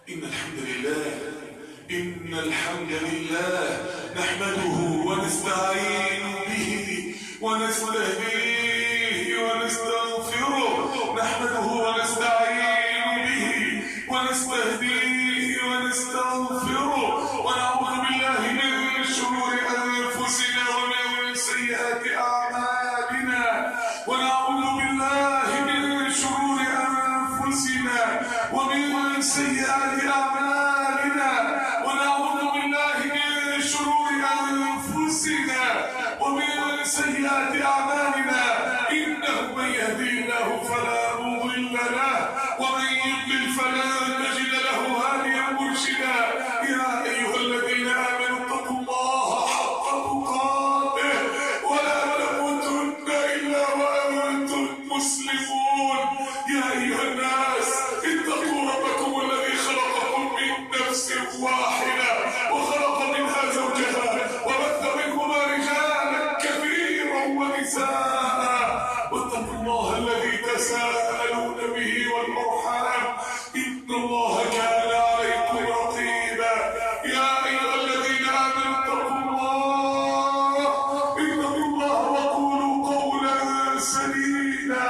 إن الحمد لله نحمده ونستعين به ونستهديه ونستغفره. نحمده ونستعين به ونستهديه ونستغفره، ونعوذ بالله من شرور أنفسنا ومن سيئات أعمالنا. ونعوذ بالله من شرور أنفسنا ومن سيئات أعمالنا. ونعوذ بالله من شرور أنفسنا ومن سيئات أعمالنا. إنه من يهدي الله فلا مضل له ومن يضلل فلا تجد له هاديا مرشدا. يا أيها الذين آمنوا اتقوا الله حق تقاته ولا تموتن إلا وأنتم مسلمون. يا أيها الناس اتقوا ربكم الذي خلقكم من نفس واحدة وخلق منها زوجها وبث منهما رجالا كثيرا ونساء، واتقوا الله الذي تساءلون به والأرحام إن الله كان عليكم رقيبا. يا أيها الذين آمنوا اتقوا الله وقولوا قولا سديدا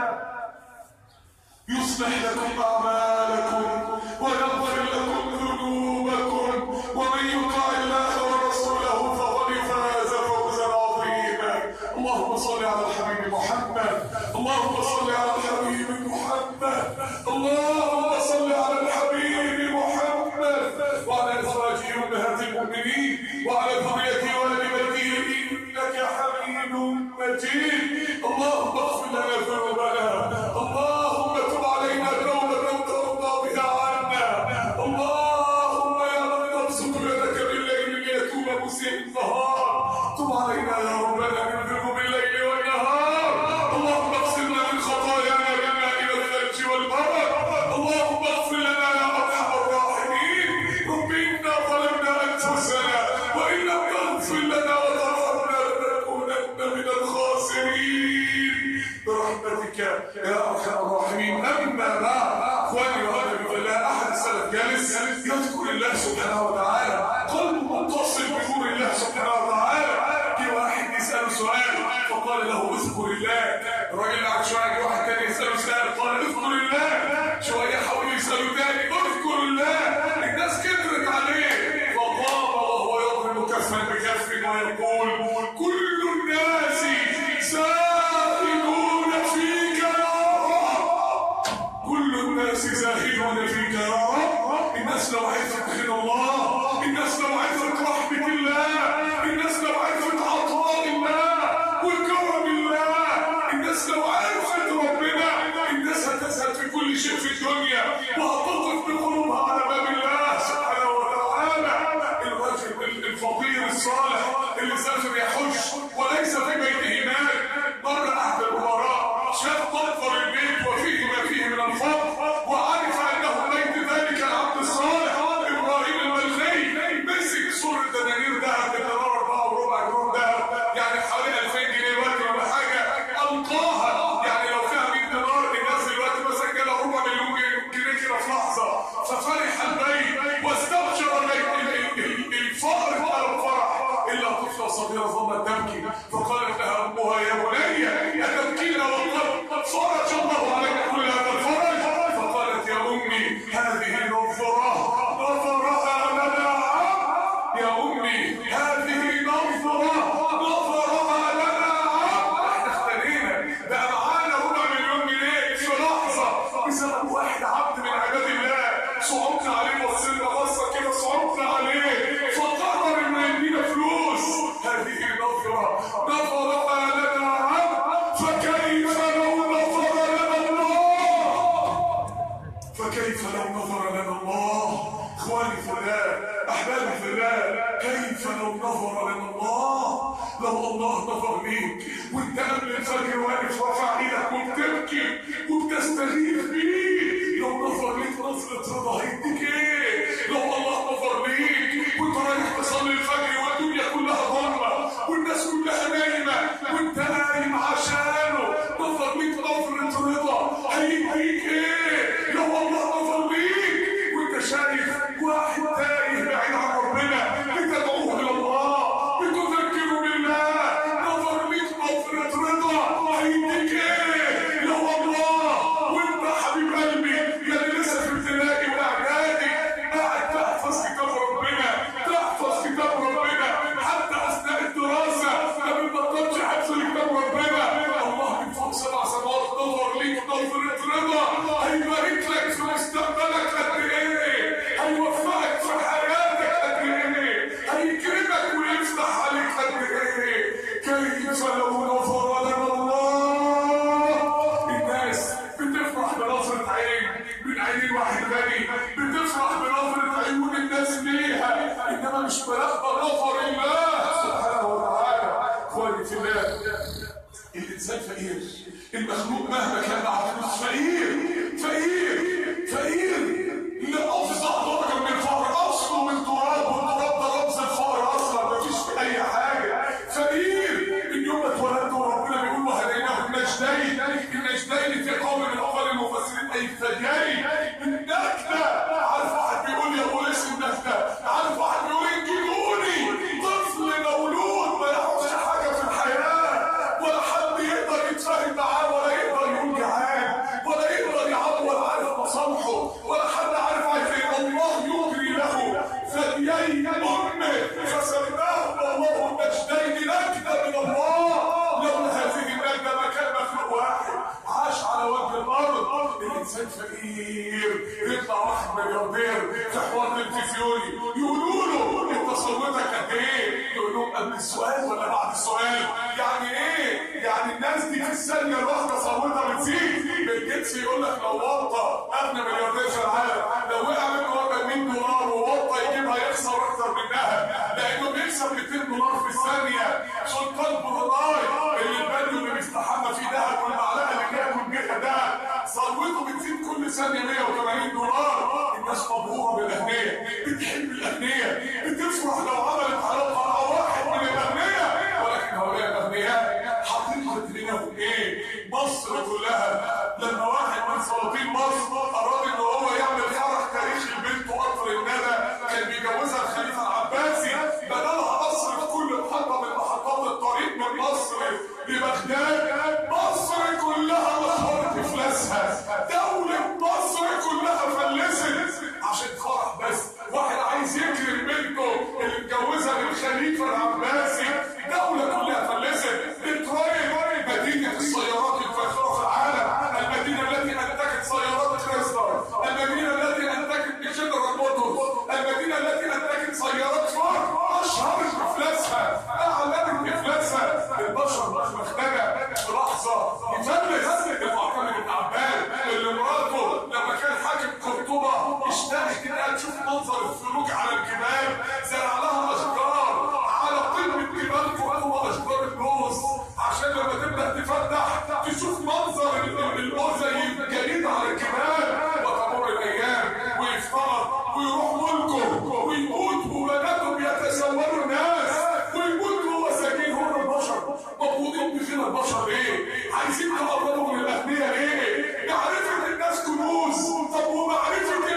يصلح لكم أعمالكم ويغفر لكم ذنوبكم، ومن يطع الله ورسوله فقد فاز فوزا عظيما. اللهم صل على الحبيب محمد، اللهم صل على الحبيب محمد، اللهم صل على الحبيب محمد وعلى أزواجه أمهات المؤمنين وعلى ذريته وآل بيته إنك حميد مجيد. اللهم اغفر لنا ذنوبنا، اللهم تب علينا توبة ترضى بها عنا. اللهم يا من تبسط يدك بالليل ليتوب مسيء النهار، تب علينا يا ربنا من ذنوب الليل والنهار. اللهم اغسلنا من خطايانا بالماء والثلج والبرد. اللهم اغفر لنا يا ارحم الراحمين. رب انا ظلمنا انفسنا وان لم تغفر لنا وترحمنا لنكونن من الخاسرين برحمتك يا ارحم الراحمين. اما بعد، اخواني واهلي بالله، احد السلف جالس يذكر الله سبحانه وتعالى، قلبه متصل بنور الله سبحانه وتعالى. جه واحد يساله سؤال فقال له اذكر الله. الراجل قعد شويه، جه واحد تاني يساله سؤال قال اذكر الله. شويه حاولوا يسالوا تاني اذكر الله. الناس كترت عليه فقام وهو يضرب كفا بكف ويقول كل الناس زاهدون فيك يا رب، كل الناس زاهدون فيك يا رب. الناس لو عرفت خير الله، الناس لو عرفت رحمة الله، الناس لو عرفت عطاء الله وكرم الله، الناس لو عرفت ربنا، الناس هتزهد في كل شيء في الدنيا وهتقف بقلوبها على باب الله سبحانه وتعالى. الرجل الفقير الصالح اللي سافر يحج وليس في بيته مال، مر احد الامراء شاف منظر البيت وفيه ما فيه من الفقر، وعرف انه بيت ذلك العبد الصالح ابراهيم الملخي. مسك سور الدنانير ذهب بدينار 4 وربع جرام ذهب، يعني حوالي 2000 جنيه دلوقتي ولا حاجه، القاها. يعني لو فيها 100 دينار الناس دلوقتي مثلا جالها ربع مليون جنيه كده في لحظه. ففرح البيت واستبشر البيت. الفقر قال الفرح الا طفله صغيره ظلت تبكي، فقالت لها امها يا بني اتبكين وقد فرج الله عليك كل هذا الفرج؟ فقالت يا امي هذه نظره نظرها لنا عبد، يا امي هذه نظره نظرها لنا عبد. احنا اختلينا بقى معانا ربع مليون جنيه في لحظه بسبب واحد عبد من عباد الله. صعبنا عليه، بصينا بصه كده صعبنا عليه فقرر انه يدينا فلوس. هذه نظره نظرها لنا عبد، فكيف لو نظر لنا الله؟ فكيف لو نظر لنا الله؟ اخواني في الله، احبابي في الله، كيف لو نظر لنا الله؟ لو الله نظر ليك وانت قبل الفجر واقف رافع ايدك وبتبكي وبتستغيث بيه، لو نظر ليك نظرة رضا هيديك ايه؟ لو الله نظر ليك وانت رايح تصلي الفجر والدنيا كلها ضلمه والناس كلها نايمه وانت نايم عشانه، نظر ليك نظرة رضا هيديك ايه؟ لو الله نظر ليك وانت شايف مش بيقبل غفر الله سبحانه وتعالى. اخواني في الله، الانسان فقير، المخلوق مهما كان معاه فلوس فقير لأفظع درجة من الفقر، اصله من تراب، والتراب ده رمز الفقر اصلا، مفيش في اي حاجه. فقير من يوم ما اتولدت وربنا بيقول وهديناه النجدين في قول من اقوال المفسرين، اي الثديين. النجده، عارف واحد بيقول يا بوليس النجده، عارف واحد بيقول انجدوني. طفل مولود ما يعرفش حاجه في الحياه، ولا حد يقدر يتفاهم معاه، ولا يقدر يقول جعان، ولا يقدر يعبر عارف مصالحه، ولا حد عارف ايه. الله يجري له ثديي امه فسماه الله النجدين، نجده من الله. لولا هذه النجده ما كان مخلوق واحد عاش على وجه الارض. الانسان فقير، يطلع واحد ملياردير في حوار تلفزيوني يقولوا له انت ثروتك قد ايه؟ يقول لهم قبل السؤال ولا بعد السؤال؟ يعني ايه؟ يعني الناس دي في الثانيه الواحده ثروتها بتزيد. بيل جيتس يقول لك لو وطى اغنى ملياردير في العالم، لو وقع منه ربع $100 ووطى يجيبها يخسر اكتر منها، لانه بيكسب $200 في الثانيه. سلطان بروناي اللي البانيو اللي بيستحمى فيه دهب، والمعلقه اللي بياكل بيها دهب، ثروته بتزيد كل ثانيه $180. الناس مبهوره بالاغنياء، بتحب الاغنياء، بتفرح لو عملت علاقه مع واحد من الاغنياء. ولكن هؤلاء الاغنياء حاطين رجلينهم ايه؟ مصر كلها لما واحد من سلاطين مصر اراد ان هو يعمل فرح تاريخي لبنته قطر الندى، كان بيجوزها الخليفه العباسي، بنى لها قصر في كل محطه من محطات الطريق من مصر لبغداد. مصر كلها مخرت افلاسها، دوله مصر كلها فلست عشان فرح بس. واحد عايز يكرم بنته اللي اتجوزها للخليفه العباسي، دوله كلها فلست. ديترويت مدينه السيارات الفاخره في العالم، المدينه التي انتجت سيارات كريسلر، المدينه التي انتجت جنرال موتورز، المدينه التي انتجت سيارات فورد، اشهرت افلاسها، اعلنت افلاسها. البشر مختنى في لحظه يفلس. المعتمد بن عباد اللي مراته لما كان حاكم قرطبه اشتهت انها تشوف منظر الثلوج على الجبال، زرع لها اشجار على قمه جبال قرطبه، اشجار اللوز، عشان لما تبدا تفتح تشوف منظر اللوز زي الجليد على الجبال. وتمر الايام ويفترض ويروح ملكه ويموت وبناتهم يتسولوا الناس، ويموت هو ساكن. هم البشر مضغوطين بغير البشر ليه؟ عايزين تقربوا من الاغنياء ليه؟ معرفه الناس كنوز. طب ومعرفه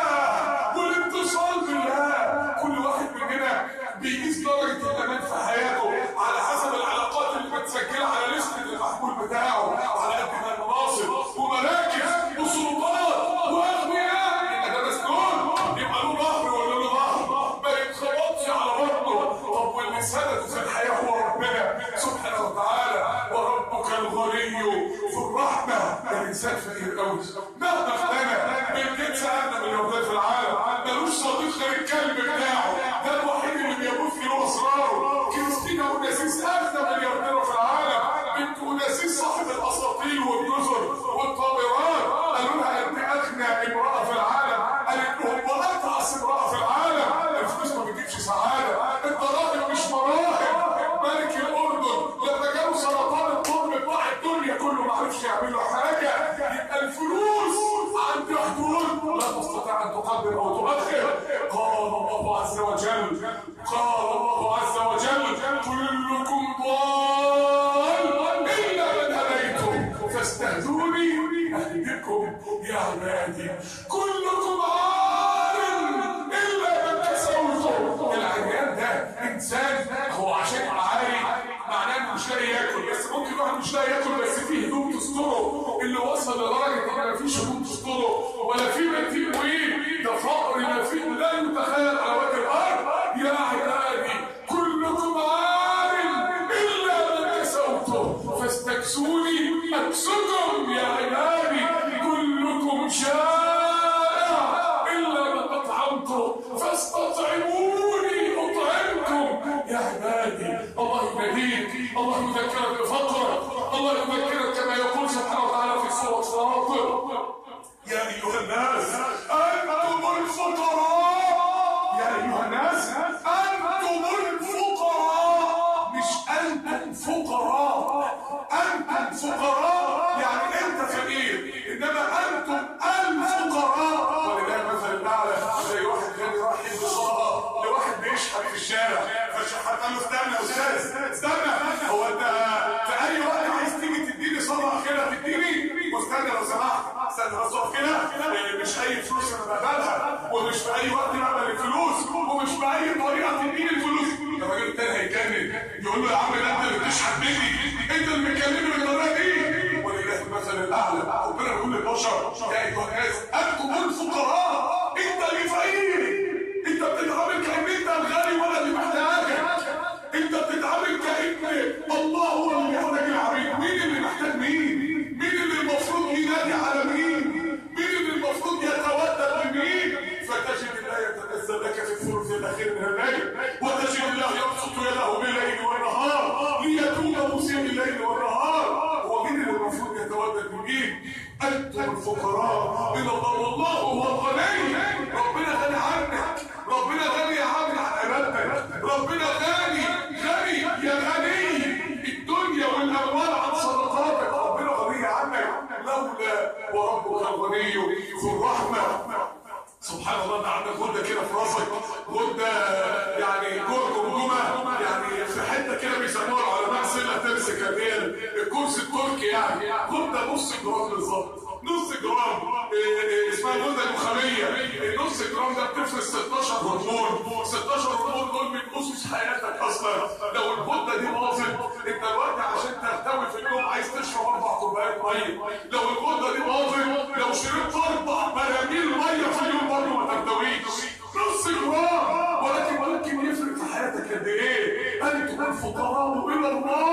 الله والاتصال بالله؟ كل واحد مننا بيقيس درجه الامان في حياته على حسب العلاقات اللي متسجله على لسته المحمول بتاعه، على قد ما المناصب ومراكز وسلطات واغنياء. يبقى ده مسؤول، يبقى له ظهر ولا له ظهر، ما يتخبطش على بطنه. طب واللي سنده في الحياه هو ربنا سبحانه وتعالى. وربك الغني ذو الرحمه. الانسان فقير قوي مهما اغتنى. بيل جيتس اغنى ملياردير في العالم، ملوش صديق غير الكلب بتاعه، ده الوحيد اللي بيبث له اسراره. كريستينا اوناسيس اغنى ملياردير في العالم، بنت اوناسيس صاحب الاساطيل والجزر والطائرات. قالوا لها انت اغنى امراه في العالم، قالت لهم واتعس امراه في العالم. الفلوس ما بتجيبش سعاده، الضرائب مش مراهب. ملك الاردن لما جاله سرطان القلب بتاع الدنيا كله ما عرفش يعمل له حاجه. يبقى الفلوس عند حدود لا تستطيع ان تقدم او تؤخر. قال الله عز وجل كلكم ضال الا من هديتم فاستهدوني اهدكم يا عبادي. كلكم عار الا من كسوته. العريان ده انسان هو عشان عاري معناه انه مش لاقي ياكل، بس ممكن واحد مش لاقي ياكل بس فيه هدوم تستره. اللي وصل لدرجه ان مفيش هدوم تستره ولا في بيت يقويه، ده فقر ما فيه لا يتخيل على وجه الارض. يا عبادي كلكم عار الا من كسوته فاستكسوني اكسكم. يا عبادي كلكم جائع الا من اطعمته فاستطعموني اطعمكم. يا عبادي الله يناديك، الله يذكرك بفقرك، الله يذكرك كما يقول سبحانه وتعالى في سوره فاطر: يا ايها الناس انتم الفقراء. يا ايها الناس ومش في اي وقت يعمل الفلوس، ومش باي طريقه تدين الفلوس. الراجل التاني هيتجنن يقول له يا عم ده انت اللي بتشحت مني، انت اللي بتكلمني بالطريقه دي. ولله المثل الاعلى. ربنا بيقول للبشر يا ايها الناس انتم الفقراء، انت اللي فقير. انت بتتعامل كأن انت الغني ولا اللي محتاجك. انت بتتعامل كأن الله هو اللي محتاج العبيد. مين اللي محتاج مين؟ مين اللي المفروض ينادي على مين؟ مين اللي المفروض يتودد لمين؟ فتجد الله يتنزل لك في الثلث الاخير من الليل، وتجد الله يبسط يده بالليل والنهار ليتوب مسيء الليل والنهار. هو مين اللي المفروض يتودد لمين؟ انتم الفقراء الى الله والله هو الغني. ربنا غني عنك، ربنا غني يا عبد عن عبادتك، ربنا غني يا غني الدنيا والاموال عن صدقاتك، ربنا غني عنك. لولا وربك الغني ذو الرحمه. سبحان الله. انت عندك غده كده في راسك، غده يعني جمجمه، يعني في حته كده بيسموها العلماء سله تمسك الكرسي التركي، يعني غده نص جرام بالظبط، نص جرام. اسمها الغده النخاميه. النص جرام ده بتفرز 16 هرمون. 16 هرمون دول من اسس حياتك اصلا. لو الغده دي باظت، انت دلوقتي عشان ترتوي في اليوم عايز تشرب 4 كوبايات ميه. لو الغده دي باظت، لو شربت 4 براميل ميه في اليوم برضه ما ترتويش. نص جرام. ولكن يفرق في حياتك قد ايه؟ انتم الفقراء الى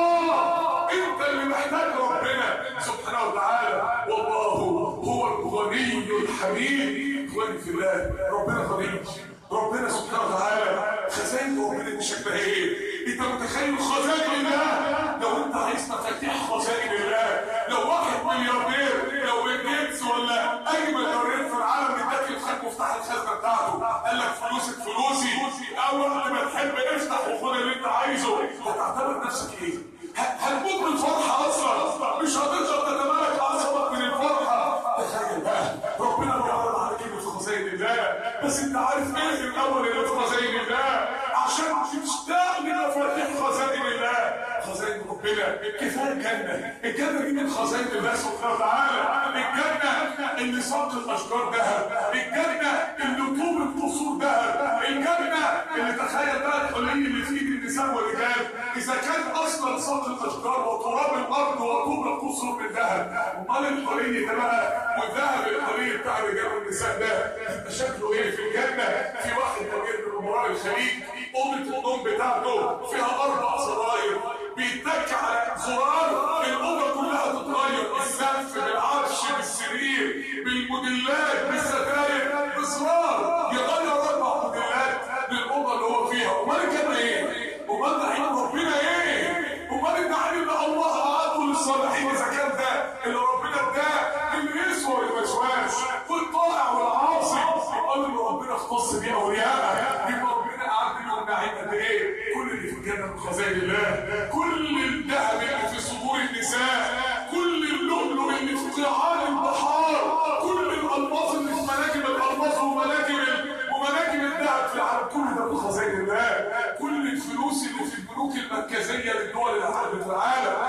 الله. انت اللي محتاج ربنا سبحانه وتعالى. والله هو الغني الحميد. غني في الله. ربنا غني. ربنا سبحانه وتعالى خزائن ربنا دي شكلها ايه؟ انت متخيل خزائن الله؟ لو انت عايز مفاتيح خزائن الله، لو 1 ملياردير، لو بيل جيتس ولا اي ملياردير في العالم اداك الخزنه مفتاح الخزنه بتاعته، قال لك فلوسك فلوسي، اول ما تحب افتح وخد اللي انت عايزه، هتعتبر نفسك ايه؟ هتموت من الفرحه اصلا، مش هتقدر تتمالك اعصابك من الفرحه. تخيل بقى ربنا بيعرض عليك اللي في خزائن الله، بس انت عارف ايه الاول اللي في خزائن الله عشان تشتاق لمفاتيح خزائن الله. خزائن ربنا كفايه الجنه. الجنه دي من خزائن الله سبحانه وتعالى. الجنه اللي ساق الاشجار ذهب، الجنه اللي طوب القصور ذهب، الجنه اللي تخيل بقى الحلي اللي في ايد النساء والرجال اذا كان اصلا ساق الاشجار وتراب الارض وطوب القصور من ذهب، امال الحلي ده بقى والذهب الحلي بتاع الرجال والنساء ده يبقى شكله ايه في الجنه؟ في واحد كبير من امراء الخليج اوضه النوم بتاعته فيها 4 زراير، بيتك على زرار الاوضه كلها تتغير، السقف بالعرش بالسرير بالموديلات بالستاير بزرار يغير 4 موديلات للاوضه اللي هو فيها. امال كان ايه؟ امال ده عين ربنا ايه؟ امال النعيم اللي الله اعطاه للصالحين اذا كان ده اللي ربنا اداه اللي يسوى والوسواس والطائع والعاصي، امال اللي ربنا اختص بيه اولياءه يبقى ربنا قعد لهم نعيم قد ايه؟ كل اللي في الجنه من خزائن الله، كل الذهب اللي في صدور النساء، كل اللؤلؤ اللي في قيعان البحار، كل الالماس اللي في مناجم الالماس ومناجم الذهب في العالم، كل ده من خزائن الله. كل الفلوس اللي في البنوك المركزيه للدول العربيه في العالم،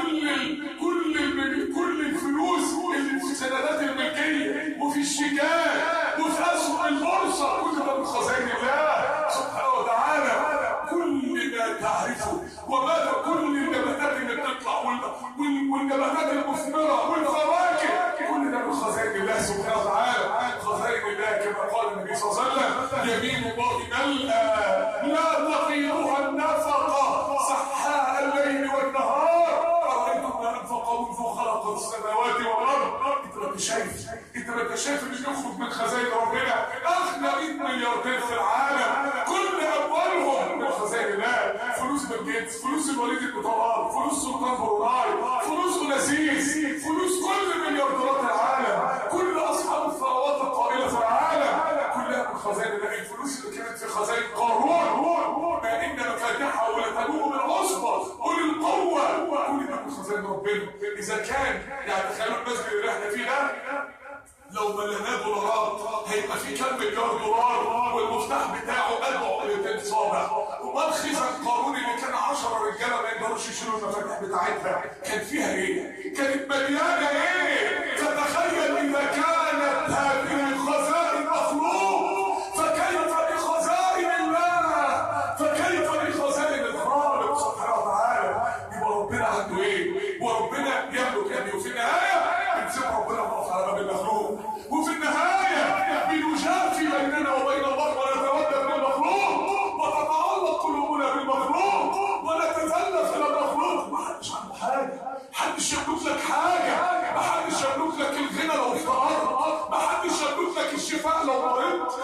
كل الفلوس اللي في سندات الملكيه وفي الشيكات وفي اسهم البورصه، كل ده من خزائن الله سبحانه وتعالى. كل ما تعرفه وماذا كل النباتات اللي بتطلع والنباتات المثمره والفواكه، كل ده من خزائن الله سبحانه وتعالى. خزائن الله كما قال النبي صلى الله عليه وسلم يمين الله ملأى لا تغيرها النفقه سحاء الليل والنهار. أرأيتم ما أنفق منذ خلق السماوات والأرض. أنت ما أنت شايف اللي يخرج من خزائن ربنا أغنى 100 ملياردير في العالم، كل أموالهم من خزائن الله. فلوس بيل جيتس، فلوس الوليد بن طلال، فلوس سلطان بروناي، فلوس أوناسيس، فلوس كل مليارديرات العالم، كل أصحاب الثروات القائلة في العالم، كلها من خزائن الله. الفلوس اللي كانت في خزائن قارون ما إن مفاتيحها ولتنوء بالعصبة أولي القوة، كل ده من خزائن ربنا. إذا كان يعني تخيلوا المسجد اللي احنا فيه ده لو مليناه دولارات هيبقى فيه كام مليار دولار والمفتاح بتاعه أدعو ل2 صابع. امال خزن قارون اللي كان 10 رجاله ما يقدروش يشيلوا المفاتيح بتاعتها كان فيها ايه؟ كانت مليانه ايه؟ فتخيل اذا كانت هذه الخزائن مخلوق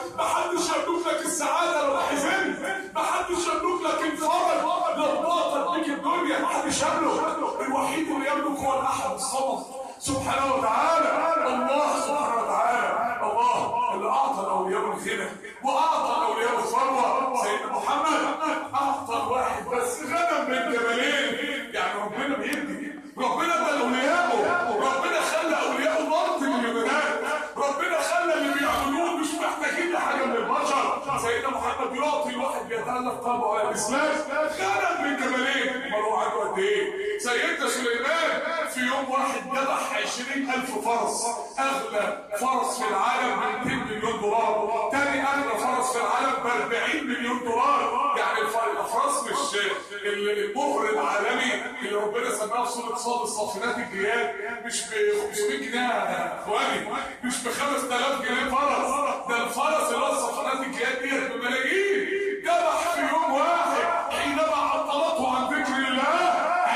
محدش يملك لك السعاده لو حزنت، محدش يملك لك الفرج لو ضاقت بك الدنيا، محدش يملك. الوحيد اللي يملك هو الاحد الصمد سبحانه وتعالى، الله سبحانه وتعالى، الله اللي اعطى الاولياء الغنى واعطى الاولياء الثروه. سيدنا محمد اعطى الواحد بس غنم من جبلين. يعني ربنا بيدي، ربنا ادى اولياءه، ربنا خلى اولياءه مرض مليونيرات، ربنا خلى اللي بيعملوه مش محتاجين لحاجه من البشر. سيدنا محمد يعطي الواحد بيتألف قلبه على الاسلام غنم من جبلين. امال هو عنده قد ايه؟ سيدنا سليمان في يوم واحد ذبح 20,000 فرس، اغلى فرس في العالم ب 200 مليون دولار، تاني اغلى فرس في العالم ب 40 مليون دولار. يعني الافراس مش المهر العالمي اللي ربنا سماه في سوره صاد الصافنات الجياد مش ب 500 جنيه يا اخواني، مش ب 5000 جنيه فرس، ده الفرس اللي هو الصافنات الجياد ديت بملايين. ذبح في يوم واحد حينما عطلته عن ذكر الله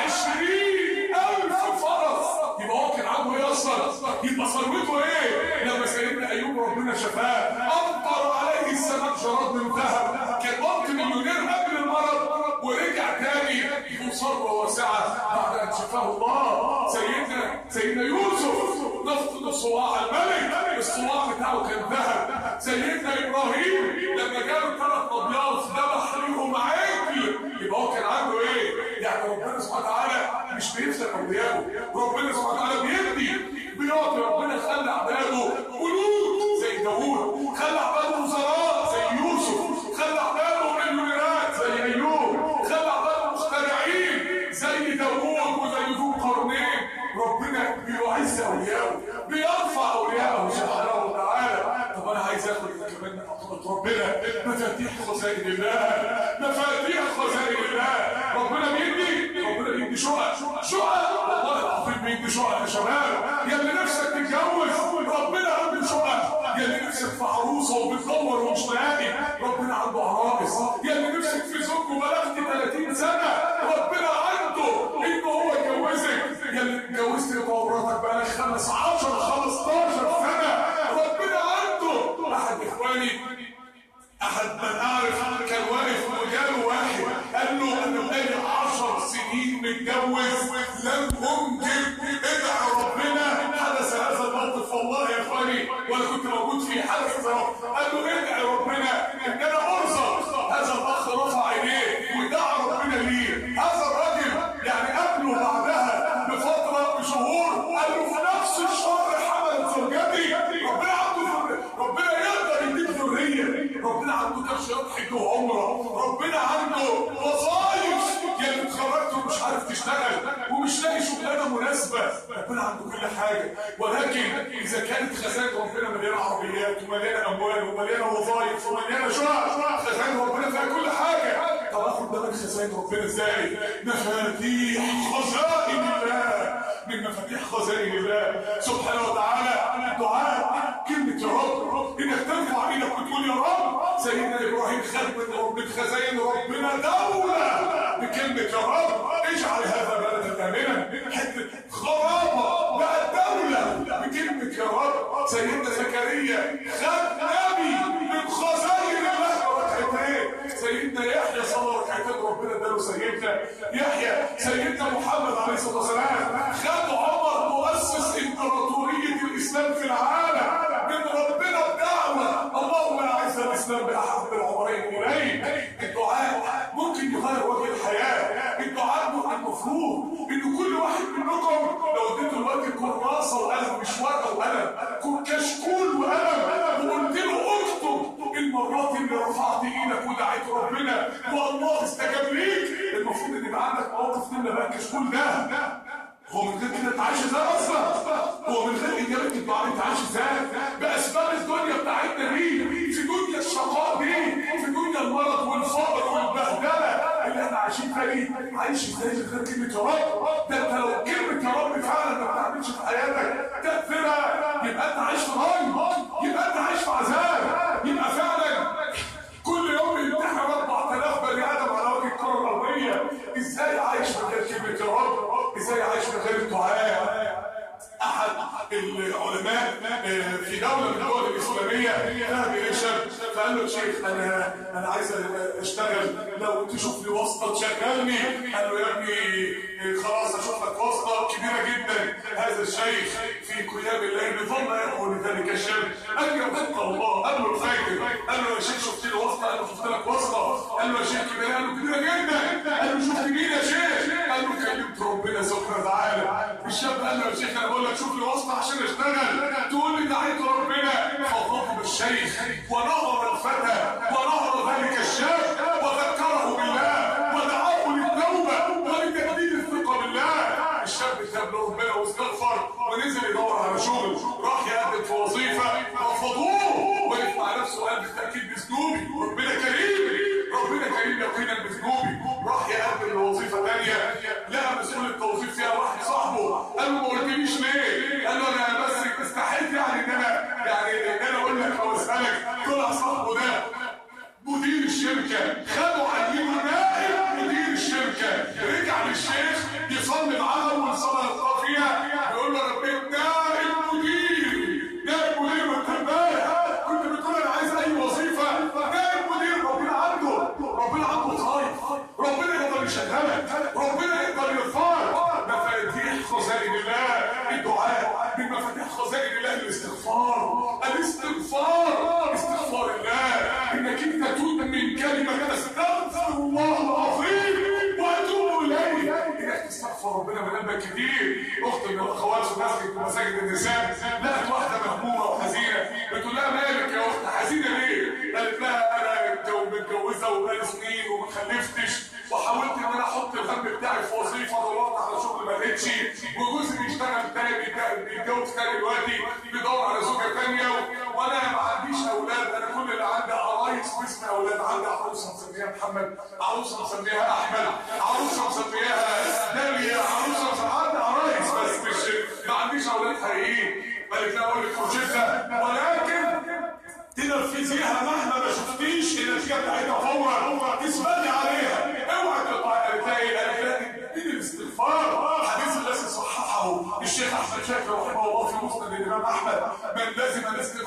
20,000 فرس. يبقى هو كان عنده ايه اصلا؟ يبقى ثروته ايه؟ لما سيدنا ايوب ربنا شفاه امطر عليه السماء جراد من ذهب، كان ممكن مليونير قبل المرض ورجع تاني له ثروه واسعه بعد ان شفاه الله. سيدنا يوسف نفض صواع الملك، الصواع بتاعه كان ذهب. سيدنا ابراهيم لما جاله 3 اضياف ذبح ليهم عجل. يبقى هو كان عنده ايه؟ يعني ربنا سبحانه وتعالى مش بيفسد اولياءه، ربنا سبحانه وتعالى بيعطي. ربنا خلى عباده ملوك زي داوود، خلى عباده وزراء زي يوسف، خلى عباده مليونيرات زي ايوب، خلى عباده مخترعين زي داوود وزي ذو القرنين. ربنا بيعز اولياءه، بيرفع اولياءه سبحانه وتعالى. طب انا عايز اخد كمان من عطاء ربنا مفاتيح خزائن الله، مفاتيح خزائن الله. ربنا بيدي شقق والله العظيم بيدي شقق يا شباب. يا اللي نفسك تتجوز ربنا عنده شقق، يا اللي نفسك في عروسه وبتدور ومش لاقي ربنا عنده عرايس، يا اللي نفسك في زوج وبلغت 30 سنه ربنا عنده انه هو يجوزك، يا اللي اتجوزت مراتك بقالك 15 15 سنه ربنا عنده. احد من اعرف كان واقف وجاله واحد قال له انا بقالي 10 سنين متجوز لم انجب، ادعي ربنا. حدث هذا الموقف والله يا اخواني وانا كنت موجود فيه، حدث قال له ادعي ربنا ان انا ارزق. هذا الاخ رفع عينيه ودعا ربنا ليه. هذا الراجل يعني قبله بعدها بفتره بشهور قال له في نفس الشهر حملت زوجتي. ربنا يقدر يديك ذريه، ربنا عنده كشف حج وعمره، ربنا عنده وظائف. يا اللي اتخرجت ومش عارف تشتغل ومش لاقي شغلانه مناسبه، ربنا عنده كل حاجه. ولكن اذا كانت خزائن ربنا مليانه عربيات ومليانه اموال ومليانه وظائف ومليانه شقق، خزائن ربنا فيها كل حاجه. طب اخد بالك خزائن ربنا ازاي؟ مفاتيح خزائن الله، من مفاتيح خزائن الله سبحانه وتعالى الدعاء. كلمه يا رب، انك ترفع ايدك وتقول يا رب. سيدنا ابراهيم خد من خزائن ربنا دوله بكلمه يا رب اجعل هذا بلدا امنا. حته خرابه بقت دوله بكلمه يا رب. سيدنا زكريا خد نبي من خزائن الله ركعتين. سيدنا يحيى صلى ركعتين ربنا اداله سيدنا يحيى. سيدنا محمد عليه الصلاه والسلام خد عمر مؤسس امبراطوريه الاسلام في العالم من ربنا بدعوه اللهم اعز الاسلام باحب العمرين اليك. الدعاء ممكن يغير وجه الحياه. الدعاء المفروض ان كل واحد منكم لو اديته دلوقتي كراسه وقلم، مش ورقه وقلم، كشكول وقلم، وقلت له اكتب المرات اللي رفعت ايدك ودعيت ربنا والله استجاب ليك، المفروض ان يبقى عندك موقف تملى بقى الكشكول ده. هو من غير كده انت عايش ازاي اصلا؟ هو من غير اجابه الدعاء انت عايش ازاي؟ باسباب الدنيا بتاعتنا دي، في دنيا الشقاء دي، في دنيا المرض والفقر والبهدله اللي احنا عايشين فيها دي، عايش ازاي من غير كلمه يا رب؟ ده انت لو كلمه يا رب فعلا ما بتعملش في حياتك تاثيرها، يبقى انت عايش في ضنك، يبقى انت عايش في عذاب، يبقى فعلا كل يوم يمتحن 4000 بني ادم على وجه الكره الارضيه. ازاي عايش من غير كلمه يا رب؟ ازاي عايش من غير الدعاء؟ احد العلماء في دوله من الدول الاسلاميه ذهب الى شاب قال له يا شيخ انا عايز اشتغل، لو تشوف لي واسطه تشغلني. قال له يا ابني خلاص اشوف لك واسطه كبيره جدا. هذا الشيخ في قيام الليل ظل يقول ذلك الشاب ان يتقى الله. قال له الفاجر، قال له يا شيخ شفت لي واسطه؟ قال له شفت لك واسطه. قال له يا شيخ كبيره؟ قال له كبيره جدا. قال له شفت مين يا شيخ؟ قال له كلمت ربنا سبحانه وتعالى. الشاب قال له يا شيخ انا بقول لك شوف لي واسطه عشان اشتغل، تقول لي دعيت ربنا. فغضب الشيخ ونظر الفتى ونظر ذلك الشاب وذكره بالله ودعاه للتوبه ولتجديد الثقه بالله. الشاب تاب لربنا واستغفر ونزل يدور على شغل، راح يقدم في وظيفه رفضوه، وقف مع نفسه قال بالتاكيد بذنوبي، ربنا كريم، ربنا كريم يقينا بذنوبي. راح يقدم لوظيفه ثانيه، لقى مسؤول التوظيف فيها واحد صاحبه، قال له ما قلتليش ليه؟ قال له انا بس استحيت يعني ان انا اقول لك او اسالك. طلع صاحبه ده مدير الشركه، خدوا عينه نائب مدير الشركه، رجع للشيخ يصلي معاه اول صلاه فيها، بيقول له انا بقيت نائب مدير وانت امبارح كنت بتقول انا عايز اي وظيفه، نائب مدير. ربنا عنده خايف، ربنا يقدر يشغلك، ربنا يقدر يرفعك. مفاتيح خزائن الله الدعاء، من مفاتيح خزائن الله الاستغفار. استغفار الله، انك انت تؤمن كلمه استغفر الله العظيم واتوب اليه، انك تستغفر ربنا من قلبك كتير. اخت من الاخوات في مساجد النساء لقت واحده مهمومه وحزينه، بتقول لها مالك يا اخت حزينه ليه؟ قالت لها انا متجوزه وبقالي سنين وما خلفتش، وحاولت ان انا احط الهم بتاعي في وظيفه، دورت على شغل ما لقيتش، وجوزي بيشتغل تاني بيتجوز تاني دلوقتي بيدور على زوجه تانيه، وانا ما عنديش اولاد. انا كل اللي عندي عرايس واسم اولاد، عندي عروسه مسميها محمد، عروسه مسميها احمد، عروسه مسميها داليا، عروسه عندي عرايس بس مش ما عنديش اولاد حقيقيين. قالت لها اقول لك روجيتا ولكن تنفذيها مهما ما شفتيش النتيجه بتاعتها فورا، تثبتي عليها، اوعى تقطعي. قالت لها دي الاستغفار. حديث الذي صححه الشيخ احمد شاكر رحمه الله في مسند الامام احمد، من لزم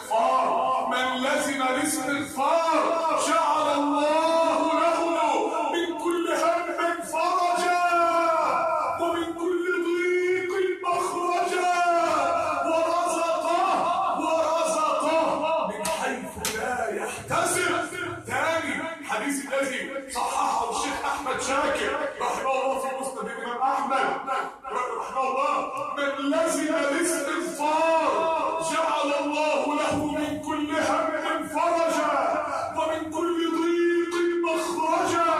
الاستغفار جعل الله له من كل هم فرجا ومن كل ضيق مخرجا ورزقه من حيث لا يحتسب. ثاني حديث الذي صححه الشيخ احمد شاكر رحمه الله في مسند الامام احمد رحمه الله، من لزم الاستغفار جعل الله له من كل هم فرجا ومن كل ضيق مخرجا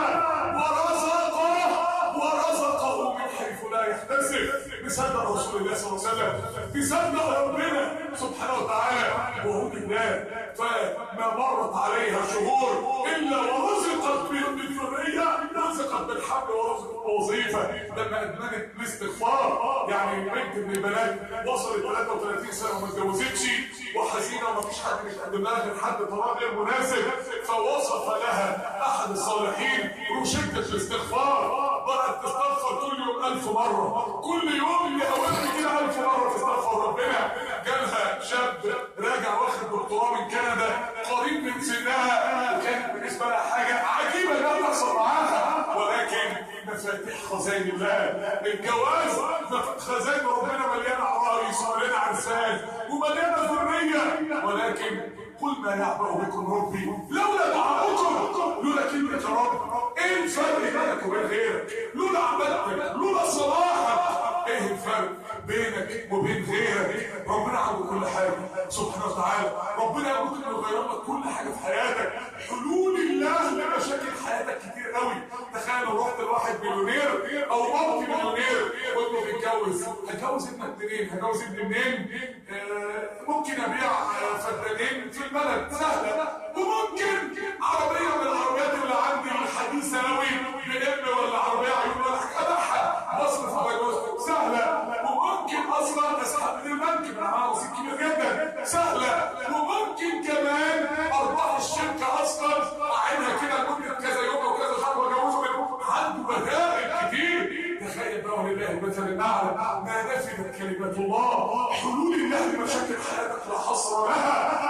ورزقه من حيث لا يحتسب. بصدق رسول الله صلى الله عليه وسلم، بصدق ربنا سبحانه وتعالى. وهو بالله فما مرت عليها شهور الا ورزقت بالذريه، رزقت بالحمل ورزقت بالوظيفه. لما ادمنت الاستغفار، يعني بنت من البنات وصلت 33 سنه وما اتجوزتش وحزينه ومفيش حد بيتقدم لها غير حد طلاق غير مناسب، فوصف لها احد الصالحين روشته الاستغفار. بقت تستغفر كل يوم 1000 مره، كل يوم يهوى كده 1000 مره تستغفر ربنا. جالها شاب راجع واخد دكتوراه من كندا قريب من سنها، وكانت بالنسبه لها حاجه عجيبه انها تحصل معاها، ولكن مفاتيح خزائن الله الجواز، خزائن ربنا مليانه عرايس ومليانه عرسان ومليانه ذريه، ولكن قل ما يعبأ بكم ربي لولا دعاؤكم، لولا كلمه رب. ايه الفرق بينك وبين غيرك؟ لولا عبادتك، لولا صلاحك، ايه الفرق بينك وبين غيرك؟ ربنا عنده كل حاجه سبحانه وتعالى، ربنا ممكن يغير لك كل حاجه في حياتك. حلول الله لمشاكل حياتك كتير قوي. تخيل لو رحت لواحد مليونير او مالتي مليونير وابنه بيتجوز، هتجوز ابنك منين؟ هتجوز ابني منين؟ ممكن ابيع فدانين في البلد سهله، وممكن عربيه من العربيات اللي عندي الحديثه قوي بام ولا عربيه عيون ولا حاجه ابيعها واصرف على جوزتك سهله، وممكن اصلا اسحب من البنك معاه رصيد كبير جدا سهله، وممكن كمان ارباح الشركه اصلا اعينها كده لمده كذا يوم او كذا شهر واجوزه منه. عنده بدائل كتير. تخيل بقى ولله المثل الاعلى، ما نفذت كلمه الله. حلول الله لمشاكل حياتك لا حصر لها. انت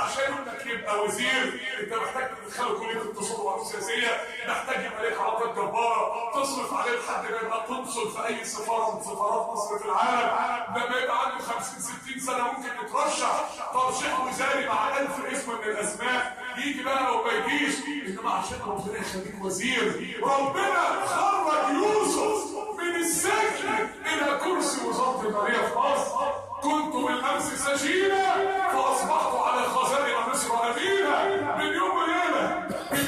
عشان انك يبقى وزير انت محتاج تدخله كليه الاقتصاد والعلوم السياسيه، محتاج يبقى ليك علاقات جباره تصرف عليه لحد ما يبقى قنصل في اي سفاره من سفارات مصر في العالم. لما يبقى عنده 50 60 سنه ممكن يترشح ترشيح وزاري مع 1000 اسم من الاسماء، يجي بقى او ما يجيش، انما عشان ربنا يخليك وزير. ربنا خرج يوسف من السجن الى كرسي وزاره الماليه في مصر. كنت بالامس سجينا فاصبحت على خزائن مصر امينا. من يوم وليله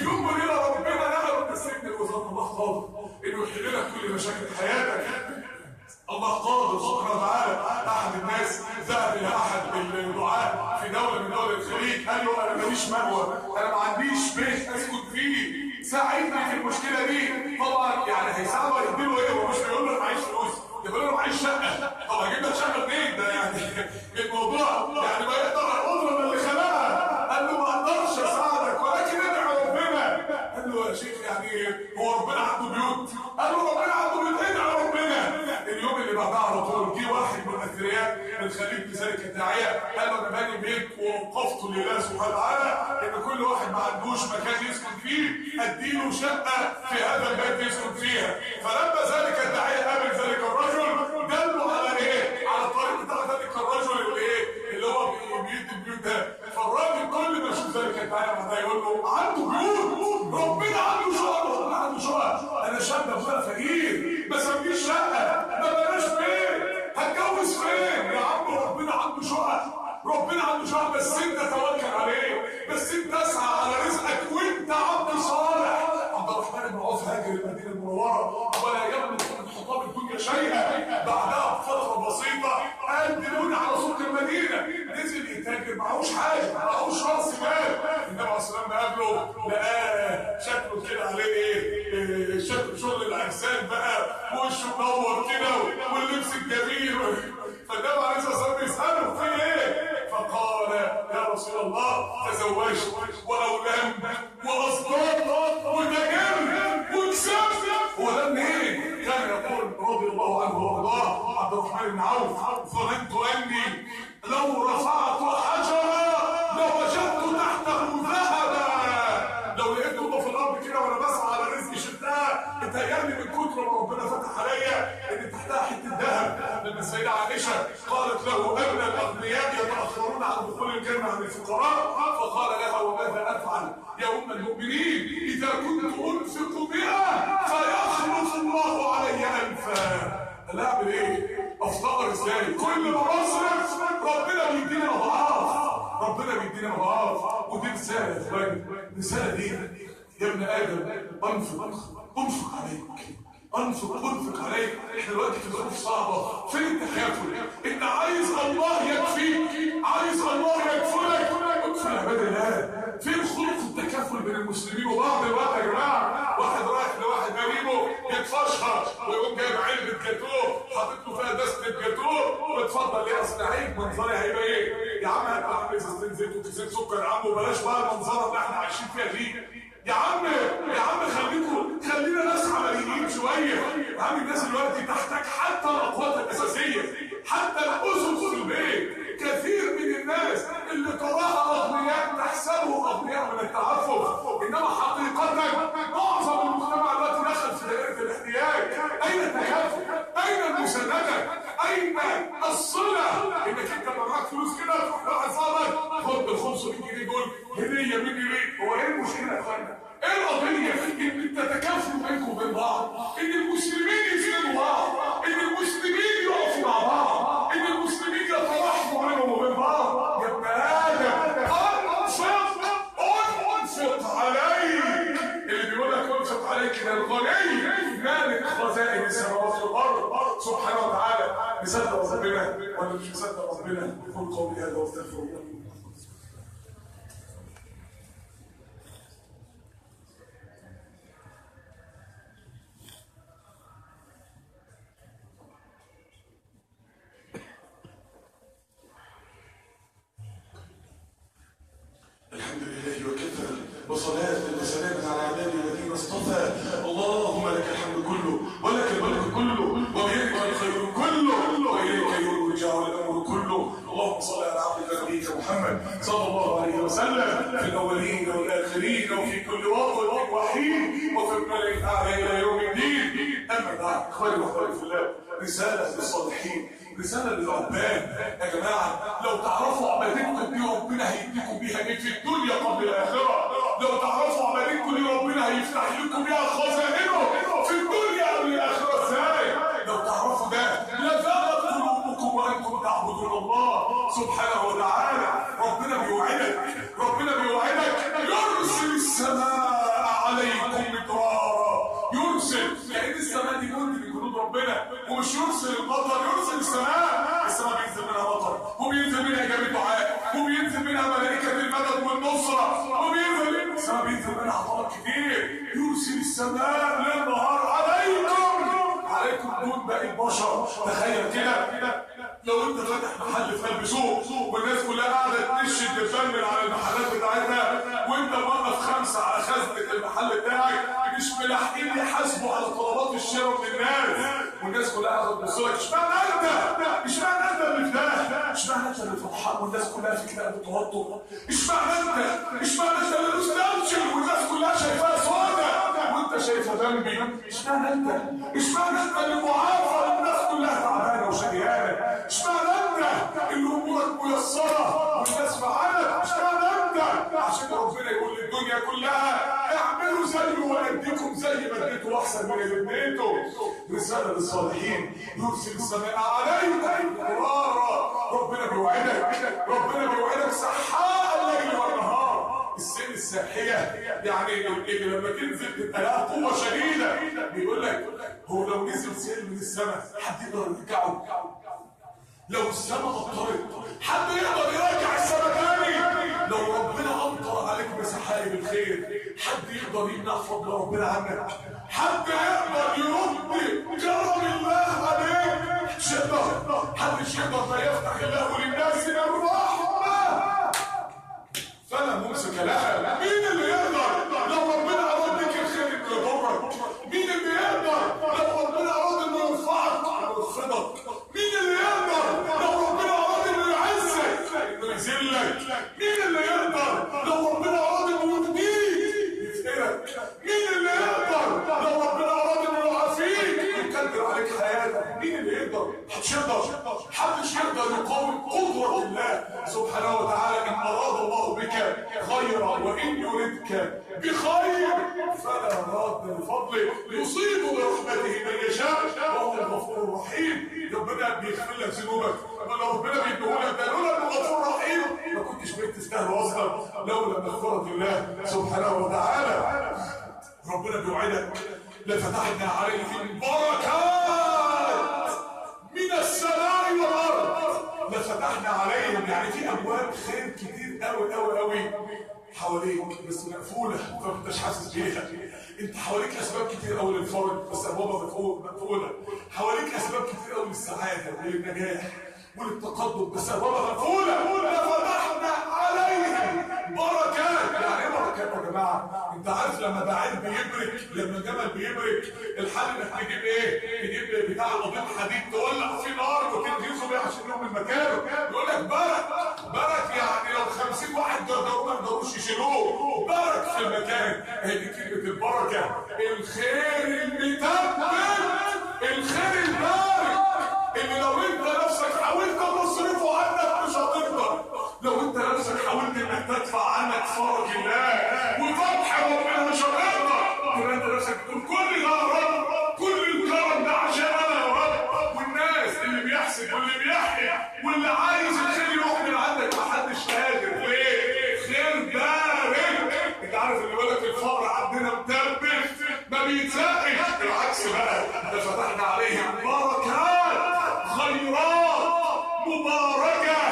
ربنا نقل من السجن لوزاره الله قادر انه يحل لك كل مشاكل حياتك. الله قادر سبحانه وتعالى. احد الناس ذهب الى احد الدعاة في دوله من دول الخليج، قال له انا ماليش مأوى، انا ما عنديش بيت اسكن فيه، ساعدني في المشكله دي. طبعا يعني هيساعده يديله ايه؟ هو مش هيقول له انا معيش فلوس، يقول له معيش شقه. طب هجيب لك شقه منين؟ ده يعني الموضوع يعني ما يقدر القدره اللي خلقها. قال له ما اقدرش اساعدك ولكن ادعي ربنا. قال له يا شيخ يعني هو ربنا عنده بيوت؟ قال له ربنا عنده بيوت، ادعي ربنا. اليوم اللي بعدها على طول جه واحد من الاثرياء من خليج لذلك الداعيه، قال له انا باني بيت ووقفته لله سبحانه وتعالى ان كل واحد ما عندوش مكان يسكن فيه اديله شقه في هذا البيت يسكن فيها. فلما ذلك الداعيه قابل ذلك الرجل دله على ايه؟ على الطريق بتاع ذلك الرجل اللي هو بيدي البيوت ده. فالراجل كل ما يشوف ذلك الداعيه بعدها يقول له عنده بيوت، ربنا عنده شقق، ربنا عنده شقق. انا شاب بقى فقير ما سميش شقه، ما بلاش بيت، هتجوز فين؟ يا عم ربنا عنده شقق، ربنا عنده شقق، بس انت توكل عليه، بس انت اسعى على رزقك وانت عبد صالح. عبد الرحمن بن عوف هاجر المدينه المنوره ولا يملك من حطام الدنيا شيئا. بعدها بفتره بسيطه قال دلوني على سوق المدينه، نزل يتاجر معهوش حاجه، معهوش راس مال. النبي عليه الصلاه والسلام قابله لقاه شكله كده عليه ايه؟ شكل شغل الاجسام بقى، وشه منور كده واللبس الجميل. فالنبي عليه الصلاه والسلام يساله في ايه؟ فقال يا رسول الله تزوجت واولم واصبرت وتجرت وكسبت. هو ده منين؟ كان يقول رضي الله عنه وارضاه عبد الرحمن بن عوف ظننت اني لو رفعت حجرا لوجدت تحته ذهبا. لو لقيته في الارض كده وانا بسعى على رزقي شفتها، اتهيألي من كتر ما ربنا فتح عليا ان تحتها حته ذهب. لما السيده عائشه قالت له ان الاغنياء يتاخرون عن دخول الجنه عن الفقراء، فقال لها وماذا افعل يا ام المؤمنين اذا كنت انفق 100 فيخلص الله علي 1000. انا اعمل ايه؟ افتقر ازاي؟ كل ما بصرف ربنا بيديني اضعاف، ربنا بيديني اضعاف. ودي رساله يا اخواني، رساله دي يا ابن ادم انفق عليك، انفق عليك. احنا دلوقتي في ظروف صعبه، فين التكافل؟ انت عايز الله يكفيك، عايز الله يكفلك، ادخل عباد الله. فين خلق التكافل بين المسلمين وبعض الوقت يا جماعه؟ واحد رايح لواحد قريبه يتفشخر ويقوم جايب علبه جاتوه حاطط له فيها دستة جاتوه واتفضل ليه؟ اصل عيب منظري هيبقى ايه؟ يا عم هات عم ازازتين زيت وكيسين سكر يا عم، وبلاش بقى المنظره اللي احنا عايشين فيها دي. يا عم خلينا ناس عمليين شويه. يا عم الناس دلوقتي تحتاج حتى الاقوات الاساسيه، حتى الاسس في البيت. كثير من الناس اللي تراها اغنياء تحسبهم اغنياء من التعفف، انما حقيقه معظم المجتمع دلوقتي دخل في دائره الاحتياج. اين التكافل؟ اين المسانده؟ اين الصله؟ انك انت لما معاك فلوس كده تروح لواحد صاحبك خد ال 500 جنيه دول هديه مني ليك. هو ايه المشكله يا اخوانا؟ ايه القضيه؟ ان تتكافلوا بينكم وبين بعض، ان المسلمين يسلموا بعض، ان المسلمين يقفوا مع بعض، ان المسلمين يتراحموا بينهم وبين بعض. يا ابن ادم انفق عليك. اللي بيقول لك انفق عليك ده الغني مالك خزائن السماوات والارض سبحانه وتعالى. مصدق ربنا ولا مش مصدق ربنا؟ قول قولي هذا واستغفر الله. الحمد لله وكفى وصلاة وسلام على عباده الذين اصطفى. اللهم لك الحمد كله ولك الملك كله وبيدك الخير كله وإليك يرجع الأمر كله. اللهم صل على عبدك نبيك محمد صلى الله عليه وسلم في الاولين والاخرين وفي كل وقت وحين وفي الملأ الاعلى الى يوم الدين. اما بعد، اخواني واخواتي في الله، رساله للصالحين، رساله للعباد. يا جماعه لو تعرفوا عبادتكم دي ربنا هيديكم بيها ايه في الدنيا قبل الاخره. لو تعرفوا عبادتكم دي ربنا هيفتح لكم بيها خزائنه في الدنيا قبل الاخره ازاي. لو تعرفوا ده لذابت قلوبكم وانتم تعبدون الله سبحانه وتعالى. ربنا بيوعدك يرسل السماء عليكم مدرارا. يرسل لان السماء دي جند من جنود ربنا، ومش يرسل المطر، يرسل السماء. السماء بينزل منها مطر، وبينزل منها اجابه دعاء، وبينزل منها ملائكه المدد والنصره، السماء بينزل منها عطاءات كتير. يرسل السماء للنهار عليكم دون باقي البشر. تخيل كده لو انت فاتح محل في قلب سوق والناس كلها قاعده تنش الدبان من على المحلات بتاعتها، وانت موقف 5 على خزنه المحل بتاعك، مش ملاحقين يحاسبوا على طلبات الشراء من الناس، والناس كلها قاعده تبص لك. اشمعنى انت اللي فلاح؟ اشمعنى انت اللي فرحان والناس كلها في كده بتوتر؟ اشمعنى انت اللي مستبشر والناس كلها شايفاها سودا وانت شايفها ذنبي؟ اشمعنى انت اللي معافى والناس كلها تعبانه وشقيانه؟ اشمعنى انت اللي امورك ميسره والناس فعاله؟ اشمعنى انت؟ عشان ربنا يقول للدنيا كلها اعملوا زيه واديكم زي ما اديته احسن من اللي اديته. رساله للصالحين، يرسل السماء عليكم مدرارا. ربنا بيوعدك سحاء الليل والنهار. السن الساحيه يعني اللي لما تنزل تبقى لها قوه شديده. بيقول لك هو لو نزل سيل من السماء حد يقدر يرجعه؟ لو السماء امطرت حد يقدر يرجع السماء تاني؟ لو ربنا امطر عليك بسحائب الخير حد يقدر يمنع فضل ربنا عنك؟ حد يقدر يرد كرم الله عليك؟ محدش يقدر ما يفتح الله للناس الرحمه فلا ممسك لها. مين اللي يقدر لو ربنا اراد بك الخير انه يضرك؟ مين اللي يقدر لو ربنا اراد انه يرفعك ويخفضك؟ مين اللي يقدر لو ربنا اراد انه يعزك انه يذلك؟ مين اللي يقدر لو ربنا اراد انه يهديك يفترك؟ مين اللي يقدر لو ربنا اراد انه يعافيك يقدر عليك حياتك؟ مين اللي يقدر؟ محدش يقدر يقاوم قدرة الله سبحانه وتعالى. إن أراد الله بك خيرا وإن يردك بخير فلا راد لفضله يصيب برحمته من يشاء وهو الغفور الرحيم. ربنا بيغفر لك ذنوبك، لو ربنا بيديهولك ده لولا انه غفور رحيم ما كنتش بقيت تستاهل اصلا لولا مغفرة الله سبحانه وتعالى. ربنا بيوعدك لفتحنا عليهم بركات من السماء والارض. لفتحنا عليهم يعني في ابواب خير كتير قوي قوي قوي حواليك بس مقفوله فما انتش حاسس بيها. انت حواليك اسباب كتير قوي للفرج بس ابوابها مقفوله. حواليك اسباب كتير قوي للسعاده وللنجاح وللتقدم بس ابوابها مقفوله. لفتحنا عليهم بركات. يعني ايه بركات يا جماعه؟ انت عارف لما بعير بيبرك، لما جمل بيبرك الحل انك تجيب ايه؟ تجيب بتاع قضيب حديد تولع فيه نار وتنجزه بيه عشان يقوم من مكانه. يقول لك برك يعني لو 50 واحد جرجروا ما يقدروش يشيلوه. برك في المكان. هي دي كلمه البركه، الخير المتبت، الخير البارك اللي لو انت نفسك حاولت تصرفه عنك مش هتقدر. لو انت نفسك حاولت انك تدفع عنك فرج الله وفتح ربنا مش هتقدر. تبقى انت نفسك تقول كل ده يا رب، كل الكرم ده عشان انا يا رب. والناس اللي بيحسد واللي بيحيي واللي عايز الخير يروح من عندك محدش قادر. ليه؟ خير بارك. انت عارف اللي بيقول لك الفقر عندنا متبت ما بيتسقش. بالعكس بقى ده فتحنا عليهم بركات خيرات مباركه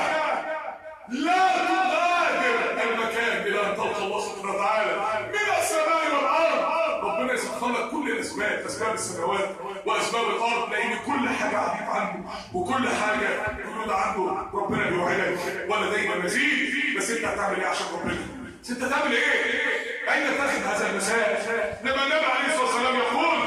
لا تغادر المكان الى ان تلقى الله سبحانه وتعالى من السماء والارض. ربنا يسخر لك كل الاسباب، اسباب السماوات واسباب الارض، لان كل حاجه عديد عنده وكل حاجه موجوده عنده. ربنا بيوعدك ولدينا مزيد. بس انت هتعمل ايه عشان ربنا؟ انت هتعمل ايه؟ اين تاخذ هذا المساء؟ لما النبي عليه الصلاه والسلام يقول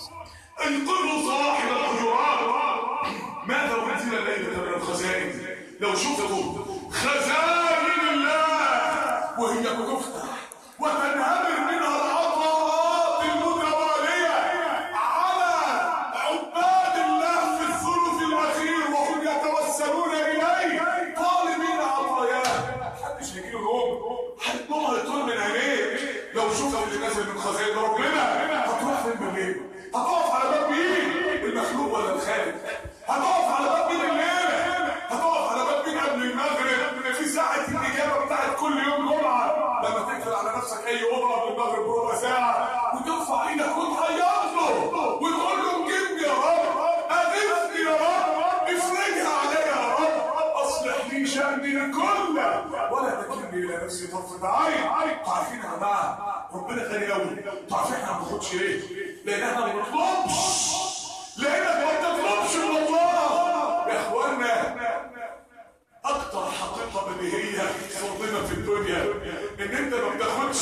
انقذوا صاحب الحجرات. ماذا انزل الليله من الخزائن؟ لو شفتوا خزائن الله وهي بتفتح وتنهمر منها العطاءات المتوالية على عباد الله في الثلث الأخير وهم يتوسلون إليه طالبين عطاياه، محدش هيجيله يوم حتى هيطول من عينيه. لو شفت اللي نازل من خزائن ربنا هتروح فين بالليل؟ هتقف على باب مين؟ المخلوق ولا الخالق؟ هتقف على باب مين الليلة؟ هتقف على باب مين قبل المغرب في ساعة الإجابة بتاعت كل يوم جمعة لما تقفل على نفسك أي أوضة قبل المغرب بربع ساعة وترفع إيدك وتعيط له وتقول له انجدني يا رب، أغثني يا رب، افرجها عليا يا رب، أصلح لي شأني كله ولا تكلني إلى نفسي طرفة عين. عارفين يا جماعة ربنا غني قوي. عارفين احنا ما بناخدش ليه؟ لأن احنا ما بنطلبش، لأنك ما بتطلبش من الله يا إخوانا. أكتر حقيقة بديهية صدمة في الدنيا إن أنت ما بتاخدش.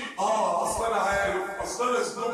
أصل أنا عارف، أصل أنا ذنوبي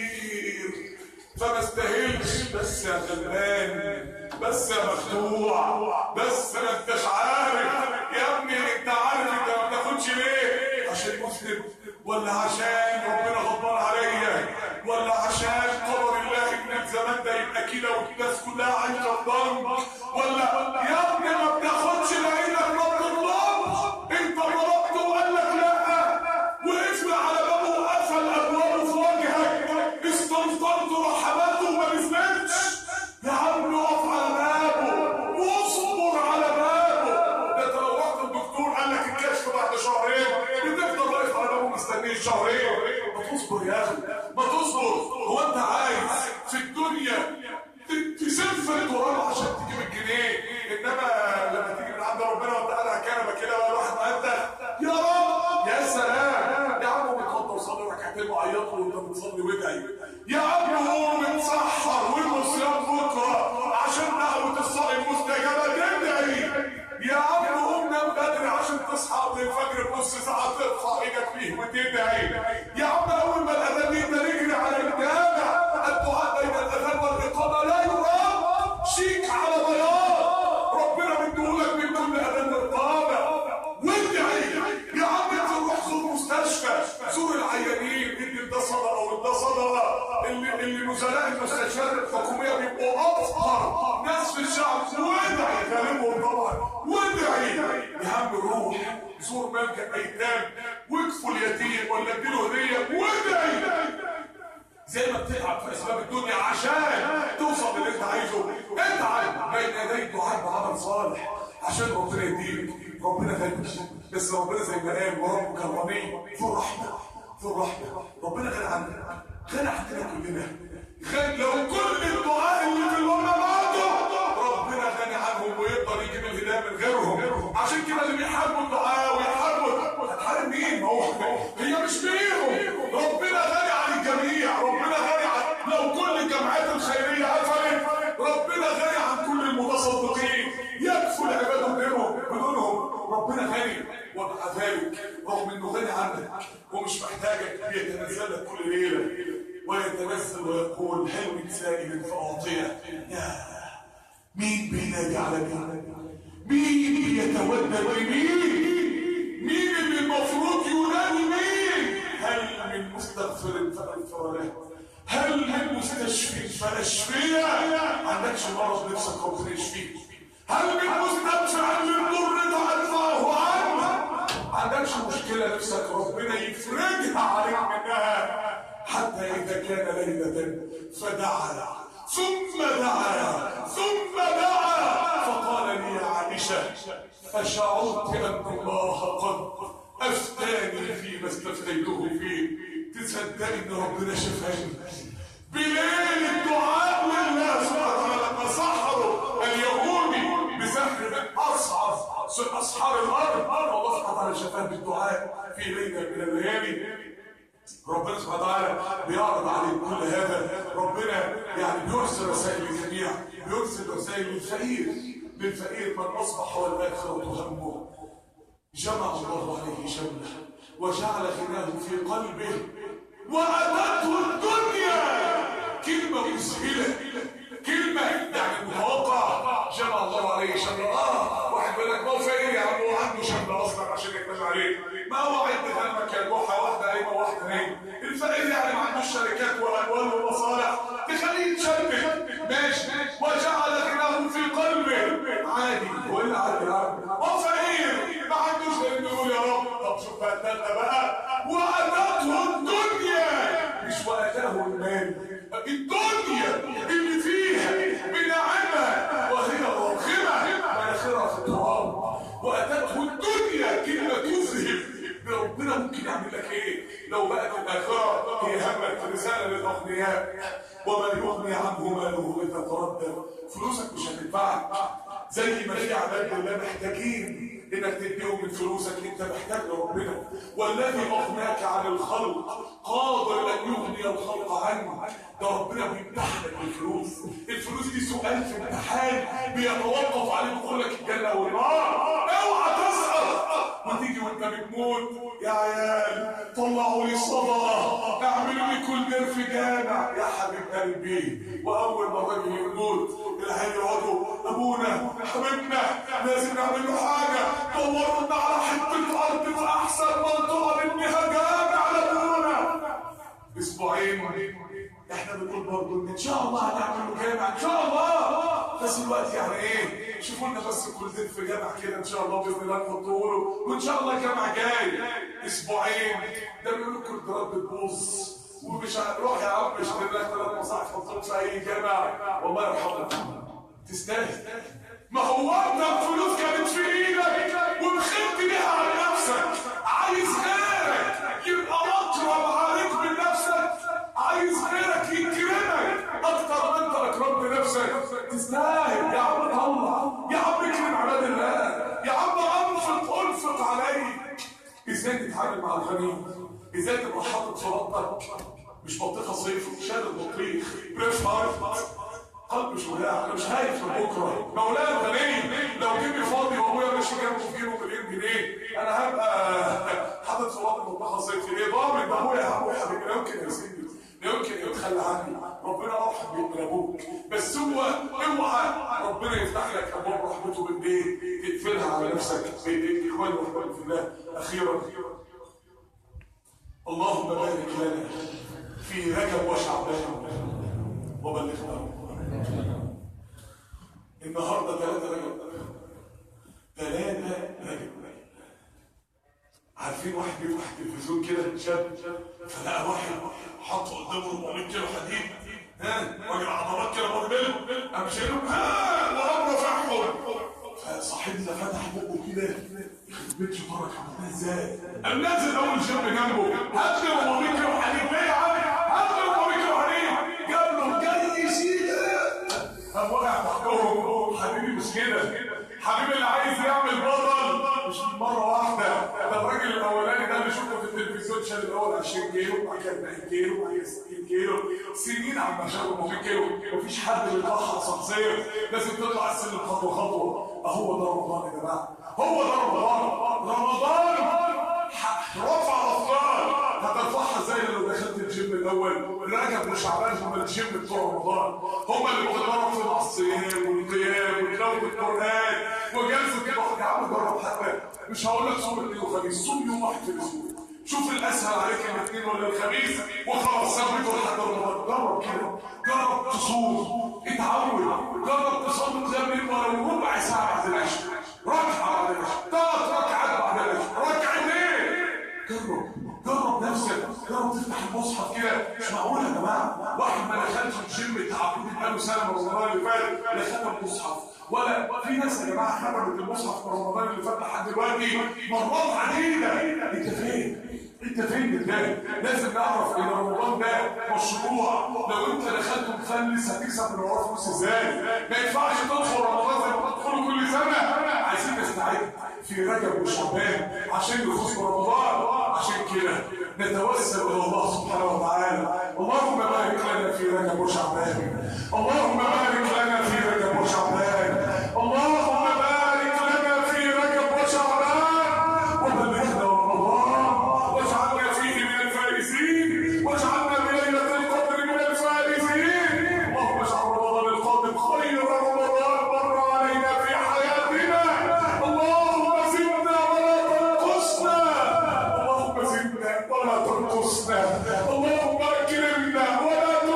كتير فما استاهلش، بس يا غلبان، بس يا مخدوع، بس ما أنتش عارف يا ابني. أنت عارف أنت ما بتاخدش ليه؟ عشان مسلم، ولا عشان ربنا غضبان عليا، ولا عشان قدر الله إن الزمان ده يبقى كده والناس كلها عايشة في ضرب، ولا يا ابني ما بتاخدش لأنك ما بتطلبش. أنت طلبت وقال لك لأ، وقفنا على بابه وقفل أبوابه في وجهك، استنطرت رحماته وما نزلتش. يا عم اقف على بابه واصبر على بابه. ده انت لو رحت الدكتور قال لك الكشف بعد شهرين بتفضل واقف على بابه مستنيه شهرين. ما تصبر يا اخي، ما تصبر. هو انت عايز في الدنيا تسف التراب عشان تجيب الجنيه، انما لما تيجي من عند ربنا وانت قاعد على الكنبه كده ولا واحد مقدر يا رب يا سلام. يا عم بتقعد وصلي ركعتين وعيطوا وانت بتصلي وادعي. يا عم هو متسحر والصيام بكره عشان دعوه الصائم مستجابه تدعي. يا عم قوم نام بدري عشان تصحى قبل الفجر بنص ساعه ترفع ايدك فيه وتدعي. يا عم اول ما الاذان يبدا نجري على الجامع. الدعاء بين الاذان والاقامه لا يرام، شيك على بياض ربنا مديهولك من كل اذان واقامه وادعي. يا عم انت روح زور مستشفى، زور العيانين اللي ده صدقه وده صدقه، اللي نزلاء المستشفيات الحكوميه بيبقوا افقر ناس في الشعب، وادعي غالبهم طبعا وادعي. يا عم روح زور ملجأ ايتام واكفوا اليتيم ولا اديله هديه وادعي. زي ما بتتعب في اسباب الدنيا عشان توصل للي انت عايزه، اتعب بين يدي الدعاء بعمل صالح عشان ربنا يديك. ربنا غني، بس ربنا زي ما قال وربك الغني ذو الرحمه، ذو الرحمه. ربنا غني عننا، غني عننا كلنا. لو كل الدعاء اللي في الامه ماتوا ربنا غني عنهم ويقدر يجيب الهدايه من غيرهم. عشان كده اللي بيحاربوا الدعاء ويحاربوا، هتحارب مين؟ هي مش بيهم. ربنا غني عن الجميع، ربنا غني عن، لو كل الجمعيات الخيريه قفلت ربنا غني عن كل المتصدقين، يكفوا العباد بدونهم. ربنا غني، ومع ذلك رغم انه غني عنك ومش محتاجك بيتنزل لك كل ليله ويتنزل ويقول هل من سائل فاعطيه. يا مين بينادي على مين؟ مين بيتودد لمين؟ مين اللي المفروض ينادي مين؟ هل من مستغفر فاغفر له؟ هل من مستشفي فاشفيه؟ عندكش مرض نفسك ربنا يشفيك؟ هل من مستدفع للضر تدفعه عنه؟ عندكش مشكله نفسك ربنا يفرجها عليك منها؟ حتى إذا كان ليلة فدعا ثم دعا ثم دعا فقال لي يا عائشة أشعرت أن الله قد أفتاني فيما استفتيته فيه. تصدق إن ربنا شفاني بليل الدعاء لله سبحانه وتعالى لما سحروا اليهودي بسحر من أصعب أسحار الأرض، الله سبحانه وتعالى شفاه بالدعاء في ليلة من الليالي. ربنا سبحانه وتعالى بيعرض عليه كل هذا. ربنا يعني بيرسل رسائل للجميع، بيرسل رسائل للفقير من اصبح والاخره همه. جمع الله عليه شمله وجعل غناه في قلبه واتته الدنيا. كلمه مسهله، كلمه يعني متوقعه. جمع الله عليه شمله. واحد بيقول والاموال والمصالح تخليه يتشدد، ماشي، وجعل غناه في قلبه، عادي، هو اللي عادي وفقير ما عندوش غير انه يقول يا رب. طب شوف بقى الثالثه بقى، واتته الدنيا، مش واتاه المال، الدنيا اللي فيها بنعمها وهي راغمه مناخرها في التراب. واتته الدنيا كلمه تذهب ربنا ممكن يعمل لك ايه لو بقت الاخره هي همك. رساله للاغنياء، وما يغني عنه ماله اذا تردد. فلوسك مش هتنفعك، زي ما في عباد الله محتاجين انك تديهم من فلوسك، انت محتاج لربنا. والذي اغناك عن الخلق قادر ان يغني الخلق عنه. ده ربنا بيمتحنك بالفلوس. الفلوس دي سؤال في امتحان بيتوقف عليه دخولك الجنه والنار. اوعى تسقط وتيجي وانت بتموت يا عيال طلعوا لي صدقه، اعملوا لي كل دير في جامع يا حبيب قلبي. واول ما الراجل يموت العيال يقعدوا ابونا حبيبنا لازم نعمل له حاجه، دوروا لنا على حته ارض في احسن منطقه نبنيها جامع لابونا. اسبوعين احنا بنقول برضه ان شاء الله هنعمل له جامع ان شاء الله، بس الوقت يعني ايه، شوفوا لنا بس كل دين في جامع كده ان شاء الله باذن الله نحطه له، وان شاء الله جامع جاي. اسبوعين ده بيقولوا كل دراب بتبوظ ومش هنروح يا عم مش هنروح 3 مصاحف حطهم في اي جامع، والله يرحمك تستاهل. ما هو انت الفلوس كانت في ايدك وبخلت بيها على نفسك، عايز غيرك يبقى مطرب عليك من نفسك، عايز غيرك يكرمك اكتر ما انت اكرمت نفسك. تستاهل يا عم، طلع يا عم، اكرم عباد الله يا عم، انفق عليك. ازاي تتعامل مع الغني؟ ازاي تبقى حاطط في بطنك مش بطيخه صيف، شارب بطيخ بريش هارت، قلب مش ولاع، انا مش خايف من بكره. مولاي الغني لو جيبي فاضي وابويا ماشي جنبه في جيبه مليون جنيه، انا هبقى حاطط في بطني بطيخه صيف ليه؟ ضامن ده ابويا يا ابويا حبيبي، لا يمكن يسيبني، لا يمكن يتخلى عني، ربنا ارحم بيك من ابوك. بس هو اوعى ربنا يفتح لك ابواب رحمته بايديه تقفلها على نفسك بايديك. اخواني واخواني في الله، اخيرا اللهم بارك لنا في رجب وشعبان وبلغنا النهارده 3 رجب. 3 رجب. عارفين واحد بيفتح التلفزيون كده شاب فلقى واحد حط قدامه 400 كيلو حديد، راجل عضلات كده بودي، قام شايلهم وقام رافعهم. فصاحبنا فتح بقه كده، يخرب بيت شطارك عملتها ازاي؟ قام نازل اول شاب جنبه، هات لي 400 كيلو حديد. ليه يا عم؟ هات لي 400 كيلو حديد. جاب له جاي يشيلها، قام وقع تحتهم. حبيبي مش كده، حبيبي اللي عايز يعمل بطل مش من مره واحده. ده الراجل الاولاني ده اللي شفته في التلفزيون شال الاول 20 كيلو وبعد كده 40 كيلو وبعد كده 60 كيلو، سنين عم شال 400 كيلو. مفيش حد بيتضحى شخصيا، لازم تطلع السلم خطوه خطوه. اهو ده رمضان يا جماعه، هو ده رمضان. رمضان رفع الاثقال، هترفعها زي لو دخلت الجيم الاول. رجب وشعبان هم الجيم بتوع رمضان، هم اللي بتتمرن في الصيام والقيام وتلاوه القران وجلسه الضحك. يا عم جرب حتى، مش هقول لك صوم الاثنين والخميس، صوم يوم واحد في الاسبوع، شوف الاسهل عليك الاثنين ولا الخميس وخلاص ثبت لحد رمضان. جرب كده، جرب تصوم، اتعود، جرب تصلي زي ولو ربع ساعه بعد العشاء، ركعه بعد العشاء، 3 ركعات بعد العشاء، ركعتين. جرب نفسك، جرب تفتح المصحف كده. مش معقول يا جماعه واحد ما دخلش الجيم تعبان بقاله سنه من رمضان اللي فات لا ختم المصحف، ولا في ناس يا جماعه ختمت المصحف من رمضان اللي فات لحد دلوقتي مرات عديده. انت فين؟ انت فين بالله؟ لازم نعرف ان رمضان ده مشروع. لو انت دخلت مفلس هتكسب من وراه فلوس ازاي؟ ما ينفعش تدخل رمضان زي ما تدخله كل سنه. عايزين نستعد في رجب وشعبان عشان نفوز برمضان. عشان كده نتوسل الى الله سبحانه وتعالى، اللهم بارك لنا في رجب وشعبان، اللهم بارك لنا في رجب وشعبان، اللهم بارك لنا في رجب وشعبان وبلغنا رمضان واجعلنا فيه من الفائزين، واجعلنا بليلة القدر من الفائزين. اللهم اجعل رمضان القادم خير رمضان مر علينا في حياتنا. اللهم زدنا ولا تنقصنا، اللهم زدنا ولا تنقصنا، اللهم اكرمنا ولا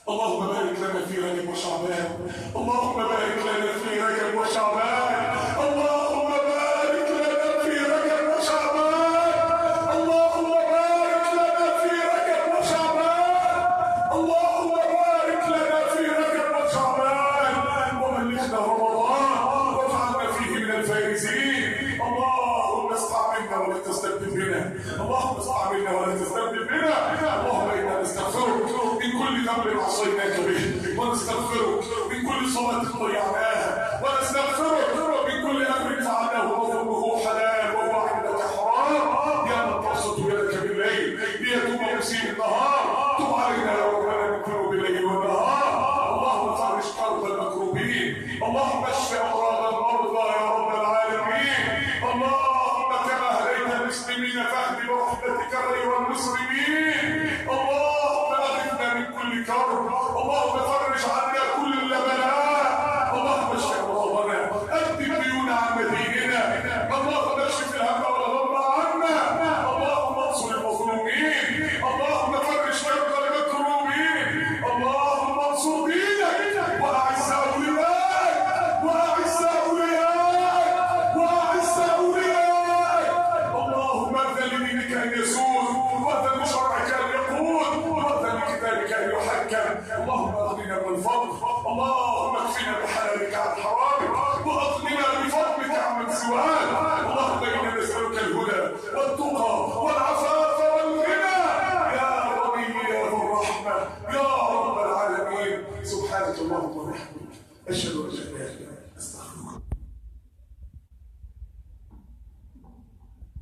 اللهم بارك لنا في رجب وشعبان، اللهم بارك لنا في رجب وشعبان، اللهم بارك لنا في رجب وشعبان، اللهم بارك لنا في رجب وشعبان، اللهم بارك لنا في رجب وشعبان، وبلغنا رمضان واجعلنا فيه من الفائزين. اللهم استعملنا ولا تستبدل بنا، اللهم استعملنا ولا تستبدل بنا. اللهم انا نستغفرك من كل ذنب عصيناك به، ونستغفرك من كل صلاة ضيعناها، ونستغفرك من كل امر فعلناه وظنه حلال وهو عندك حرام. يا من تبسط يدك بالليل ليتوب مسيء النهار، تب علينا يا ربنا من ذنوب الليل والنهار. اللهم فرج كرب المكروبين، اللهم اشف امراض المرضى يا رب العالمين. اللهم كما هديت المسلمين فاهد برحمتك غير المسلمين. اللهم اغثنا من كل كرب، اللهم فرج عنا كل بلاء. اللهم اشف امراضنا، اكتب ديون عن مديننا، اللهم اشف الهم والغم عنا. اللهم انصر المظلومين، اللهم فرج كرب المكروبين، اللهم انصر دينك واعز اولياءك، واعز اولياءك، واعز اولياءك. اللهم اذن لدينك ان يسود، واذن لشرعك ان يقود، واذن لكتابك ان يحكم. اللهم اغننا بالفضل، اللهم اكفنا بحلالك عن حرامك، واغننا بفضلك عمن سواك. اللهم انا نسالك الهدى والتقى والعفاف والغنى يا غني يا ذو الرحمه يا رب العالمين. سبحانك اللهم وبحمدك، اشهد